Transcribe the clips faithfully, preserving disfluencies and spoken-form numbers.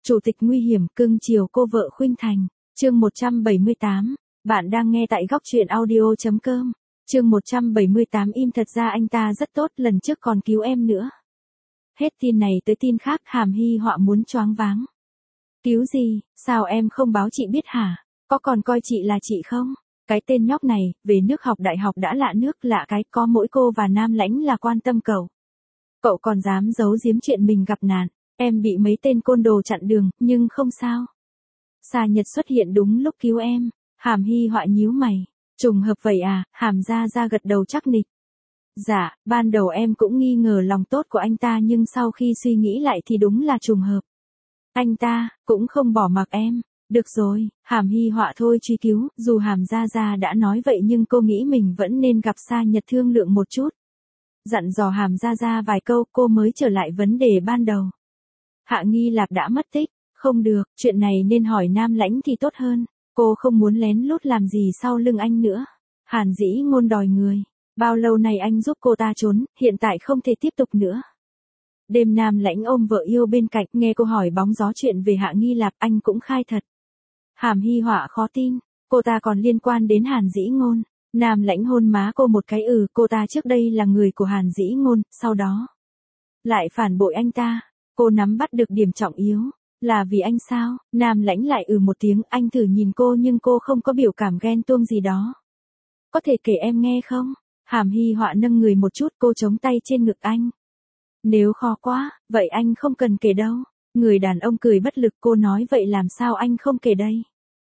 Chủ tịch nguy hiểm cưng chiều cô vợ Khuynh Thành. Chương một trăm bảy mươi tám. Bạn đang nghe tại góc truyện audio chấm com. Chương một trăm bảy mươi tám. Im thật ra anh ta rất tốt, lần trước còn cứu em nữa. Hết tin này tới tin khác, Hàm Hy Họa muốn choáng váng. Cứu gì, sao em không báo chị biết hả? Có còn coi chị là chị không? Cái tên nhóc này, về nước học đại học đã lạ nước lạ cái, có mỗi cô và Nam Lãnh là quan tâm cậu. Cậu còn dám giấu giếm chuyện mình gặp nạn. Em bị mấy tên côn đồ chặn đường, nhưng không sao. Sa Nhật xuất hiện đúng lúc cứu em. Hàm Hy Họa nhíu mày. Trùng hợp vậy à? Hàm Gia Gia gật đầu chắc nịch. Dạ, ban đầu em cũng nghi ngờ lòng tốt của anh ta, nhưng sau khi suy nghĩ lại thì đúng là trùng hợp. Anh ta cũng không bỏ mặc em. Được rồi, Hàm Hy Họa thôi truy cứu, dù Hàm Gia Gia đã nói vậy nhưng cô nghĩ mình vẫn nên gặp Sa Nhật thương lượng một chút. Dặn dò Hàm Gia Gia vài câu, cô mới trở lại vấn đề ban đầu. Hạ Nghi Lạp đã mất tích. Không được, chuyện này nên hỏi Nam Lãnh thì tốt hơn. Cô không muốn lén lút làm gì sau lưng anh nữa. Hàn Dĩ Ngôn đòi người. Bao lâu nay anh giúp cô ta trốn, hiện tại không thể tiếp tục nữa. Đêm Nam Lãnh ôm vợ yêu bên cạnh, nghe cô hỏi bóng gió chuyện về Hạ Nghi Lạp, anh cũng khai thật. Hàm Hy Họa khó tin, cô ta còn liên quan đến Hàn Dĩ Ngôn. Nam Lãnh hôn má cô một cái, ừ, cô ta trước đây là người của Hàn Dĩ Ngôn, sau đó lại phản bội anh ta. Cô nắm bắt được điểm trọng yếu. Là vì anh sao? Nam Lãnh lại ừ một tiếng, anh thử nhìn cô nhưng cô không có biểu cảm ghen tuông gì đó. Có thể kể em nghe không? Hàm Hy Họa nâng người một chút, cô chống tay trên ngực anh. Nếu khó quá, vậy anh không cần kể đâu. Người đàn ông cười bất lực, cô nói vậy làm sao anh không kể đây?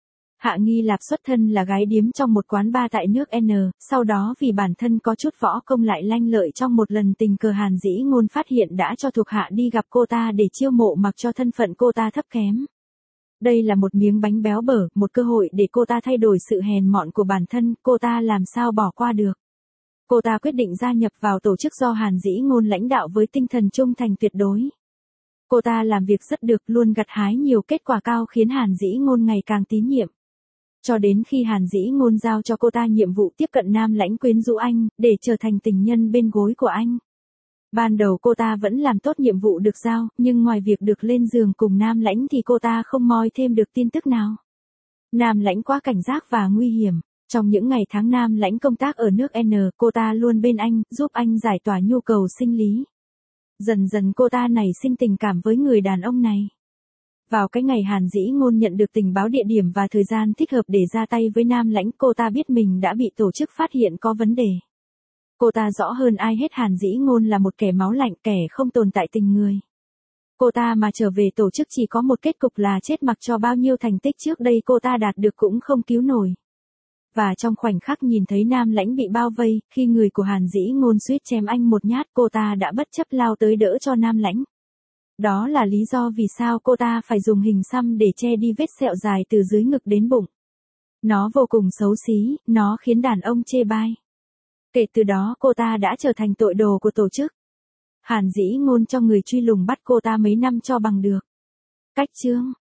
Hạ Nghi Lạp xuất thân là gái điếm trong một quán bar tại nước N, sau đó vì bản thân có chút võ công lại lanh lợi, trong một lần tình cờ Hàn Dĩ Ngôn phát hiện đã cho thuộc hạ đi gặp cô ta để chiêu mộ, mặc cho thân phận cô ta thấp kém. Đây là một miếng bánh béo bở, một cơ hội để cô ta thay đổi sự hèn mọn của bản thân, cô ta làm sao bỏ qua được. Cô ta quyết định gia nhập vào tổ chức do Hàn Dĩ Ngôn lãnh đạo với tinh thần trung thành tuyệt đối. Cô ta làm việc rất được, luôn gặt hái nhiều kết quả cao khiến Hàn Dĩ Ngôn ngày càng tín nhiệm. Cho đến khi Hàn Dĩ Ngôn giao cho cô ta nhiệm vụ tiếp cận Nam Lãnh, quyến rũ anh, để trở thành tình nhân bên gối của anh. Ban đầu cô ta vẫn làm tốt nhiệm vụ được giao, nhưng ngoài việc được lên giường cùng Nam Lãnh thì cô ta không moi thêm được tin tức nào. Nam Lãnh quá cảnh giác và nguy hiểm. Trong những ngày tháng Nam Lãnh công tác ở nước N, cô ta luôn bên anh, giúp anh giải tỏa nhu cầu sinh lý. Dần dần cô ta nảy sinh tình cảm với người đàn ông này. Vào cái ngày Hàn Dĩ Ngôn nhận được tình báo địa điểm và thời gian thích hợp để ra tay với Nam Lãnh, cô ta biết mình đã bị tổ chức phát hiện có vấn đề. Cô ta rõ hơn ai hết Hàn Dĩ Ngôn là một kẻ máu lạnh, kẻ không tồn tại tình người. Cô ta mà trở về tổ chức chỉ có một kết cục là chết, mặc cho bao nhiêu thành tích trước đây cô ta đạt được cũng không cứu nổi. Và trong khoảnh khắc nhìn thấy Nam Lãnh bị bao vây, khi người của Hàn Dĩ Ngôn suýt chém anh một nhát, cô ta đã bất chấp lao tới đỡ cho Nam Lãnh. Đó là lý do vì sao cô ta phải dùng hình xăm để che đi vết sẹo dài từ dưới ngực đến bụng. Nó vô cùng xấu xí, nó khiến đàn ông chê bai. Kể từ đó cô ta đã trở thành tội đồ của tổ chức. Hàn Dĩ Ngôn cho người truy lùng bắt cô ta mấy năm cho bằng được. Cách chương,